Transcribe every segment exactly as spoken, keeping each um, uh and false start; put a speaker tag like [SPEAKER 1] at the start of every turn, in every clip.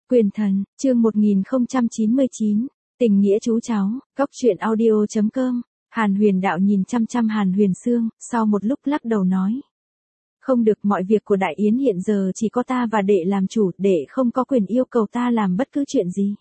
[SPEAKER 1] Quyền thần, chương một nghìn không trăm chín mươi chín, tình nghĩa chú cháu, góc truyện audio chấm com. Hàn Huyền Đạo nhìn chăm chăm Hàn Huyền Sương, sau một lúc lắc đầu nói. Không được, mọi việc của Đại Yến hiện giờ chỉ có ta và đệ làm chủ, đệ không có quyền yêu cầu ta làm bất cứ chuyện gì.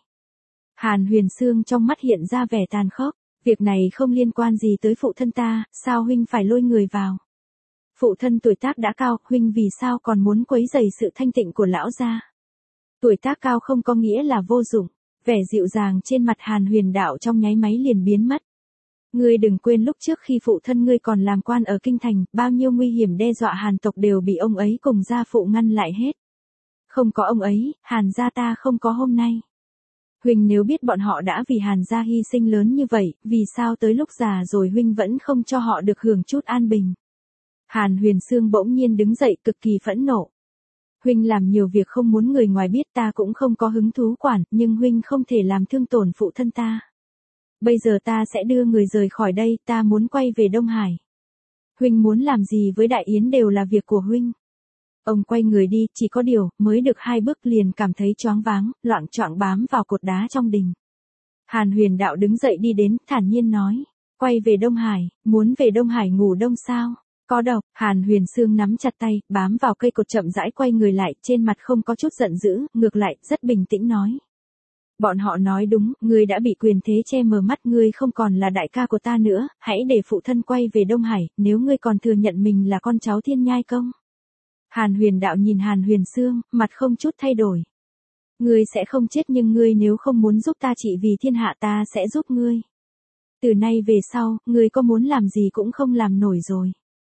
[SPEAKER 1] Hàn Huyền Sương trong mắt hiện ra vẻ tàn khốc, việc này không liên quan gì tới phụ thân ta, sao huynh phải lôi người vào? Phụ thân tuổi tác đã cao, huynh vì sao còn muốn quấy rầy sự thanh tịnh của lão gia? Tuổi tác cao không có nghĩa là vô dụng, vẻ dịu dàng trên mặt Hàn Huyền Đạo trong nháy máy liền biến mất. Ngươi đừng quên lúc trước khi phụ thân ngươi còn làm quan ở kinh thành, bao nhiêu nguy hiểm đe dọa Hàn tộc đều bị ông ấy cùng gia phụ ngăn lại hết. Không có ông ấy, Hàn gia ta không có hôm nay. Huynh nếu biết bọn họ đã vì Hàn gia hy sinh lớn như vậy, vì sao tới lúc già rồi huynh vẫn không cho họ được hưởng chút an bình? Hàn Huyền Sương bỗng nhiên đứng dậy cực kỳ phẫn nộ. Huynh làm nhiều việc không muốn người ngoài biết, ta cũng không có hứng thú quản, nhưng huynh không thể làm thương tổn phụ thân ta. Bây giờ ta sẽ đưa người rời khỏi đây, ta muốn quay về Đông Hải. Huynh muốn làm gì với Đại Yến đều là việc của huynh. Ông quay người đi, chỉ có điều, mới được hai bước liền cảm thấy choáng váng, loạng choạng bám vào cột đá trong đình. Hàn Huyền Đạo đứng dậy đi đến, thản nhiên nói, quay về Đông Hải, muốn về Đông Hải ngủ đông sao? Có độc. Hàn Huyền Sương nắm chặt tay, bám vào cây cột chậm rãi quay người lại, trên mặt không có chút giận dữ, ngược lại, rất bình tĩnh nói. Bọn họ nói đúng, ngươi đã bị quyền thế che mờ mắt, ngươi không còn là đại ca của ta nữa, hãy để phụ thân quay về Đông Hải, nếu ngươi còn thừa nhận mình là con cháu Thiên Nhai Công. Hàn Huyền Đạo nhìn Hàn Huyền Sương, mặt không chút thay đổi. Ngươi sẽ không chết, nhưng ngươi nếu không muốn giúp ta trị vì thiên hạ, ta sẽ giúp ngươi. Từ nay về sau, ngươi có muốn làm gì cũng không làm nổi rồi.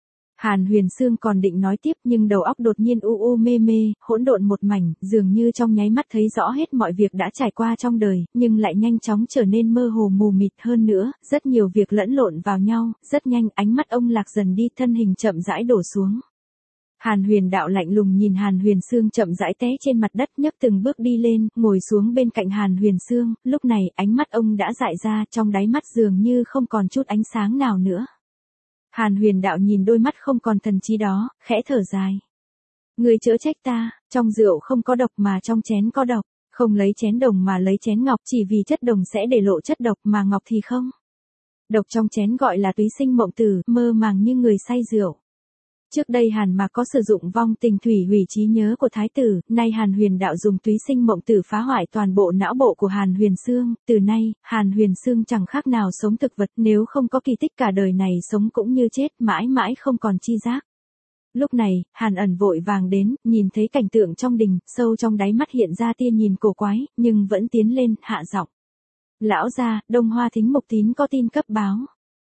[SPEAKER 1] Hàn Huyền Sương còn định nói tiếp nhưng đầu óc đột nhiên u u mê mê, hỗn độn một mảnh, dường như trong nháy mắt thấy rõ hết mọi việc đã trải qua trong đời, nhưng lại nhanh chóng trở nên mơ hồ mù mịt hơn nữa, rất nhiều việc lẫn lộn vào nhau, rất nhanh ánh mắt ông lạc dần đi, thân hình chậm rãi đổ xuống. Hàn Huyền Đạo lạnh lùng nhìn Hàn Huyền Sương chậm rãi té trên mặt đất, nhấc từng bước đi lên, ngồi xuống bên cạnh Hàn Huyền Sương, lúc này ánh mắt ông đã dại ra, trong đáy mắt dường như không còn chút ánh sáng nào nữa. Hàn Huyền Đạo nhìn đôi mắt không còn thần trí đó, khẽ thở dài. Ngươi chớ trách ta, trong rượu không có độc mà trong chén có độc, không lấy chén đồng mà lấy chén ngọc, chỉ vì chất đồng sẽ để lộ chất độc mà ngọc thì không. Độc trong chén gọi là túy sinh mộng tử, mơ màng như người say rượu. Trước đây Hàn Mạc có sử dụng vong tình thủy hủy trí nhớ của thái tử, nay Hàn Huyền Đạo dùng túy sinh mộng tử phá hoại toàn bộ não bộ của Hàn Huyền Sương, từ nay, Hàn Huyền Sương chẳng khác nào sống thực vật, nếu không có kỳ tích cả đời này sống cũng như chết, mãi mãi không còn chi giác. Lúc này, Hàn Ẩn vội vàng đến, nhìn thấy cảnh tượng trong đình, sâu trong đáy mắt hiện ra tia nhìn cổ quái, nhưng vẫn tiến lên, hạ giọng. Lão gia, Đông Hoa Thính Mục Tín có tin cấp báo.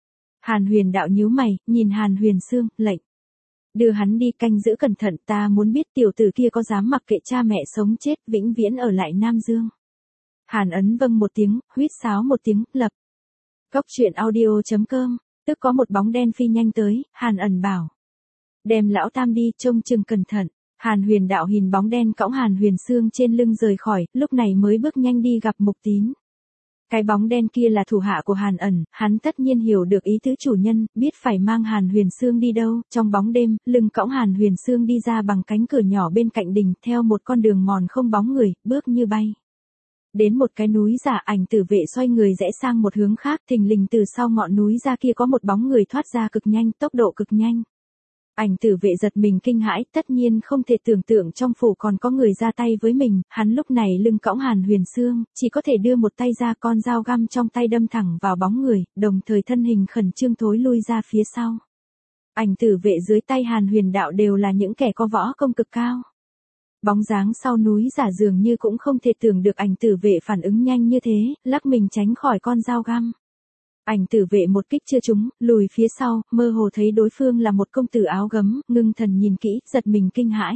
[SPEAKER 1] Hàn Huyền Đạo nhíu mày, nhìn Hàn Huyền Sương, lệnh. Đưa hắn đi, canh giữ cẩn thận, ta muốn biết tiểu tử kia có dám mặc kệ cha mẹ sống chết, vĩnh viễn ở lại Nam Dương. Hàn Ấn vâng một tiếng, huýt sáo một tiếng, lập. Góc truyện audio chấm com, tức có một bóng đen phi nhanh tới, Hàn Ẩn bảo. Đem lão tam đi, trông chừng cẩn thận. Hàn Huyền Đạo nhìn bóng đen cõng Hàn Huyền Sương trên lưng rời khỏi, lúc này mới bước nhanh đi gặp Mục Tín. Cái bóng đen kia là thủ hạ của Hàn Ẩn, hắn tất nhiên hiểu được ý tứ chủ nhân, biết phải mang Hàn Huyền Sương đi đâu, trong bóng đêm, lưng cõng Hàn Huyền Sương đi ra bằng cánh cửa nhỏ bên cạnh đình, theo một con đường mòn không bóng người, bước như bay. Đến một cái núi giả, Ảnh Tử Vệ xoay người rẽ sang một hướng khác, thình lình từ sau ngọn núi ra kia có một bóng người thoát ra cực nhanh, tốc độ cực nhanh. Ảnh Tử Vệ giật mình kinh hãi, tất nhiên không thể tưởng tượng trong phủ còn có người ra tay với mình, hắn lúc này lưng cõng Hàn Huyền Sương, chỉ có thể đưa một tay ra, con dao găm trong tay đâm thẳng vào bóng người, đồng thời thân hình khẩn trương thối lui ra phía sau. Ảnh Tử Vệ dưới tay Hàn Huyền Đạo đều là những kẻ có võ công cực cao. Bóng dáng sau núi giả dường như cũng không thể tưởng được Ảnh Tử Vệ phản ứng nhanh như thế, lắc mình tránh khỏi con dao găm. Ảnh Tử Vệ một kích chưa trúng, lùi phía sau, mơ hồ thấy đối phương là một công tử áo gấm, ngưng thần nhìn kỹ, giật mình kinh hãi.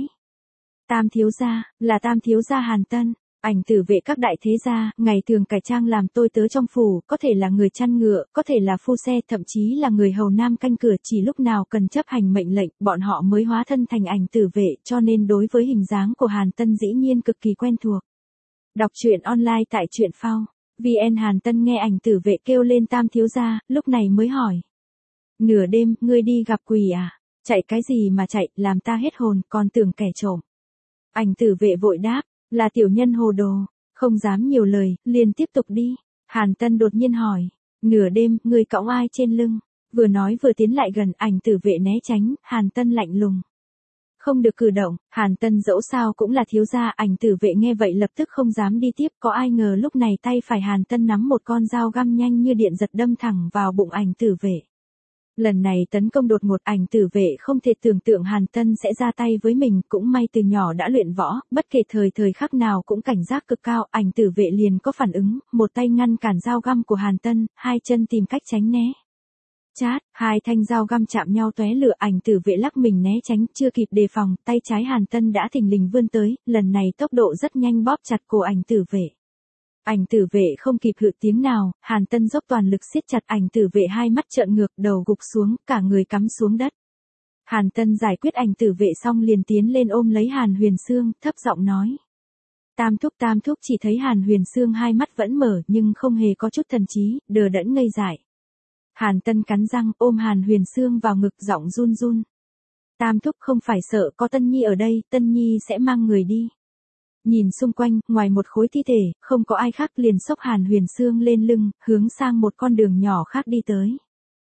[SPEAKER 1] Tam thiếu gia, là Tam thiếu gia Hàn Tân. Ảnh Tử Vệ các đại thế gia, ngày thường cải trang làm tôi tớ trong phủ, có thể là người chăn ngựa, có thể là phu xe, thậm chí là người hầu nam canh cửa, chỉ lúc nào cần chấp hành mệnh lệnh, bọn họ mới hóa thân thành Ảnh Tử Vệ, cho nên đối với hình dáng của Hàn Tân dĩ nhiên cực kỳ quen thuộc. Đọc truyện online tại truyện phao. vê en Hàn Tân nghe Ảnh Tử Vệ kêu lên Tam thiếu gia, lúc này mới hỏi. Nửa đêm, ngươi đi gặp quỷ à? Chạy cái gì mà chạy, làm ta hết hồn, còn tưởng kẻ trộm. Ảnh Tử Vệ vội đáp, Là tiểu nhân hồ đồ, không dám nhiều lời, liền tiếp tục đi. Hàn Tân đột nhiên hỏi, nửa đêm, người cõng ai trên lưng? Vừa nói vừa tiến lại gần, Ảnh Tử Vệ né tránh, Hàn Tân lạnh lùng. Không được cử động, Hàn Tân dẫu sao cũng là thiếu gia. Ảnh Tử Vệ nghe vậy lập tức không dám đi tiếp, có ai ngờ lúc này tay phải Hàn Tân nắm một con dao găm nhanh như điện giật đâm thẳng vào bụng Ảnh Tử Vệ. Lần này tấn công đột ngột, Ảnh Tử Vệ không thể tưởng tượng Hàn Tân sẽ ra tay với mình, cũng may từ nhỏ đã luyện võ, bất kể thời thời khắc nào cũng cảnh giác cực cao. Ảnh Tử Vệ liền có phản ứng, một tay ngăn cản dao găm của Hàn Tân, hai chân tìm cách tránh né. Chát, hai thanh dao găm chạm nhau tóe lửa, Ảnh Tử Vệ lắc mình né tránh, chưa kịp đề phòng, tay trái Hàn Tân đã thình lình vươn tới, lần này tốc độ rất nhanh bóp chặt cổ Ảnh Tử Vệ. Ảnh Tử Vệ không kịp hự tiếng nào, Hàn Tân dốc toàn lực siết chặt Ảnh Tử Vệ, hai mắt trợn ngược, đầu gục xuống, cả người cắm xuống đất. Hàn Tân giải quyết Ảnh Tử Vệ xong liền tiến lên ôm lấy Hàn Huyền Sương, thấp giọng nói. Tam thúc tam thúc. Chỉ thấy Hàn Huyền Sương hai mắt vẫn mở nhưng không hề có chút thần trí, đờ đẫn ngây dại. Hàn Tân cắn răng ôm Hàn Huyền Sương vào ngực, giọng run run. Tam thúc không phải sợ, có Tân Nhi ở đây, Tân Nhi sẽ mang người đi. Nhìn xung quanh, ngoài một khối thi thể, không có ai khác, liền xốc Hàn Huyền Sương lên lưng, hướng sang một con đường nhỏ khác đi tới.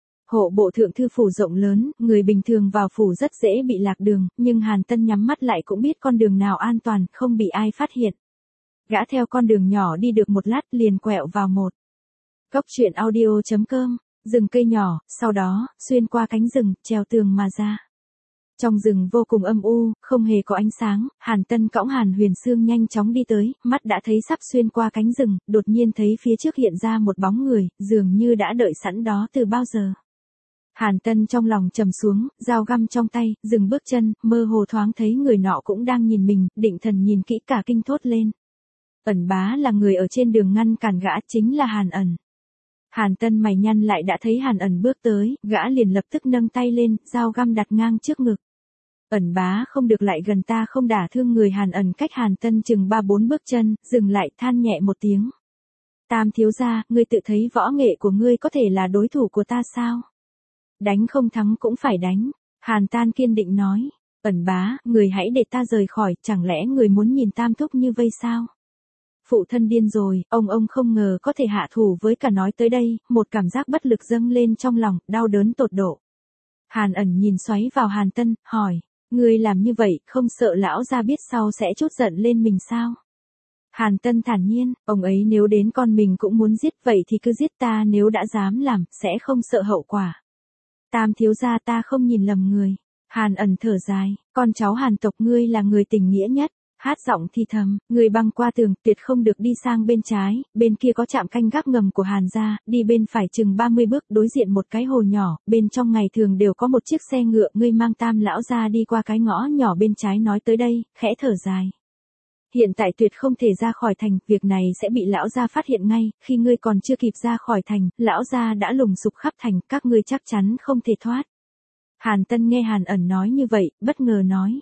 [SPEAKER 1] Hộ bộ thượng thư phủ rộng lớn, người bình thường vào phủ rất dễ bị lạc đường, nhưng Hàn Tân nhắm mắt lại cũng biết con đường nào an toàn, không bị ai phát hiện. Gã theo con đường nhỏ đi được một lát liền quẹo vào một góc truyện audio chấm com, rừng cây nhỏ, sau đó, xuyên qua cánh rừng, trèo tường mà ra. Trong rừng vô cùng âm u, không hề có ánh sáng, Hàn Tân cõng Hàn Huyền Sương nhanh chóng đi tới, mắt đã thấy sắp xuyên qua cánh rừng, đột nhiên thấy phía trước hiện ra một bóng người, dường như đã đợi sẵn đó từ bao giờ. Hàn Tân trong lòng trầm xuống, dao găm trong tay, dừng bước chân, mơ hồ thoáng thấy người nọ cũng đang nhìn mình, định thần nhìn kỹ cả kinh thốt lên. Ẩn Bá là người ở trên đường ngăn cản gã, chính là Hàn Ẩn. Hàn Tân mày nhăn lại đã thấy Hàn Ẩn bước tới, gã liền lập tức nâng tay lên, dao găm đặt ngang trước ngực. Ẩn Bá không được lại gần ta, không đả thương người. Hàn Ẩn cách Hàn Tân chừng ba bốn bước chân, dừng lại, than nhẹ một tiếng. Tam thiếu gia, ngươi tự thấy võ nghệ của ngươi có thể là đối thủ của ta sao? Đánh không thắng cũng phải đánh. Hàn Tan kiên định nói. Ẩn Bá, người hãy để ta rời khỏi, chẳng lẽ người muốn nhìn tam thúc như vây sao? Phụ thân điên rồi, ông ông không ngờ có thể hạ thủ với cả. Nói tới đây, một cảm giác bất lực dâng lên trong lòng, đau đớn tột độ. Hàn Ẩn nhìn xoáy vào Hàn Tân, hỏi. Ngươi làm như vậy, không sợ lão gia biết sau sẽ trút giận lên mình sao? Hàn Tân thản nhiên, ông ấy nếu đến con mình cũng muốn giết, vậy thì cứ giết ta, nếu đã dám làm, sẽ không sợ hậu quả. Tam thiếu gia, ta không nhìn lầm người. Hàn Ẩn thở dài, con cháu Hàn tộc ngươi là người tình nghĩa nhất. Hát giọng thì thầm, người băng qua tường, tuyệt không được đi sang bên trái, bên kia có trạm canh gác ngầm của Hàn gia, đi bên phải chừng ba mươi bước, đối diện một cái hồ nhỏ, bên trong ngày thường đều có một chiếc xe ngựa, ngươi mang Tam lão gia đi qua cái ngõ nhỏ bên trái. Nói tới đây, khẽ thở dài. Hiện tại tuyệt không thể ra khỏi thành, việc này sẽ bị lão gia phát hiện ngay, khi ngươi còn chưa kịp ra khỏi thành, lão gia đã lùng sục khắp thành, các ngươi chắc chắn không thể thoát. Hàn Tân nghe Hàn Ẩn nói như vậy, bất ngờ nói.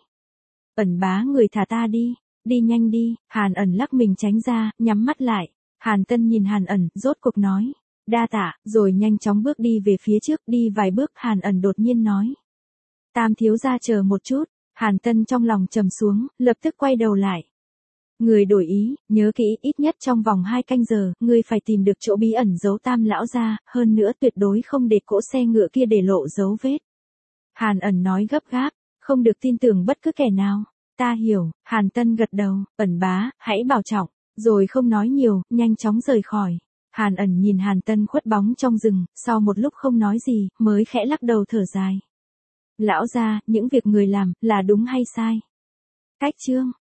[SPEAKER 1] Ẩn Bá, người thả ta đi, đi nhanh đi. Hàn Ẩn lắc mình tránh ra, nhắm mắt lại. Hàn Tân nhìn Hàn Ẩn, rốt cuộc nói. Đa tạ, rồi nhanh chóng bước đi về phía trước, đi vài bước, Hàn Ẩn đột nhiên nói. Tam thiếu gia chờ một chút. Hàn Tân trong lòng trầm xuống, lập tức quay đầu lại. Người đổi ý, nhớ kỹ, ít nhất trong vòng hai canh giờ, ngươi phải tìm được chỗ bí ẩn giấu Tam lão gia, hơn nữa tuyệt đối không để cỗ xe ngựa kia để lộ dấu vết. Hàn Ẩn nói gấp gáp, không được tin tưởng bất cứ kẻ nào. Ta hiểu. Hàn Tân gật đầu. Ẩn Bá, hãy bảo trọng. Rồi không nói nhiều, nhanh chóng rời khỏi. Hàn Ẩn nhìn Hàn Tân khuất bóng trong rừng, sau một lúc không nói gì, mới khẽ lắc đầu thở dài. Lão gia, những việc người làm, là đúng hay sai? Cách chương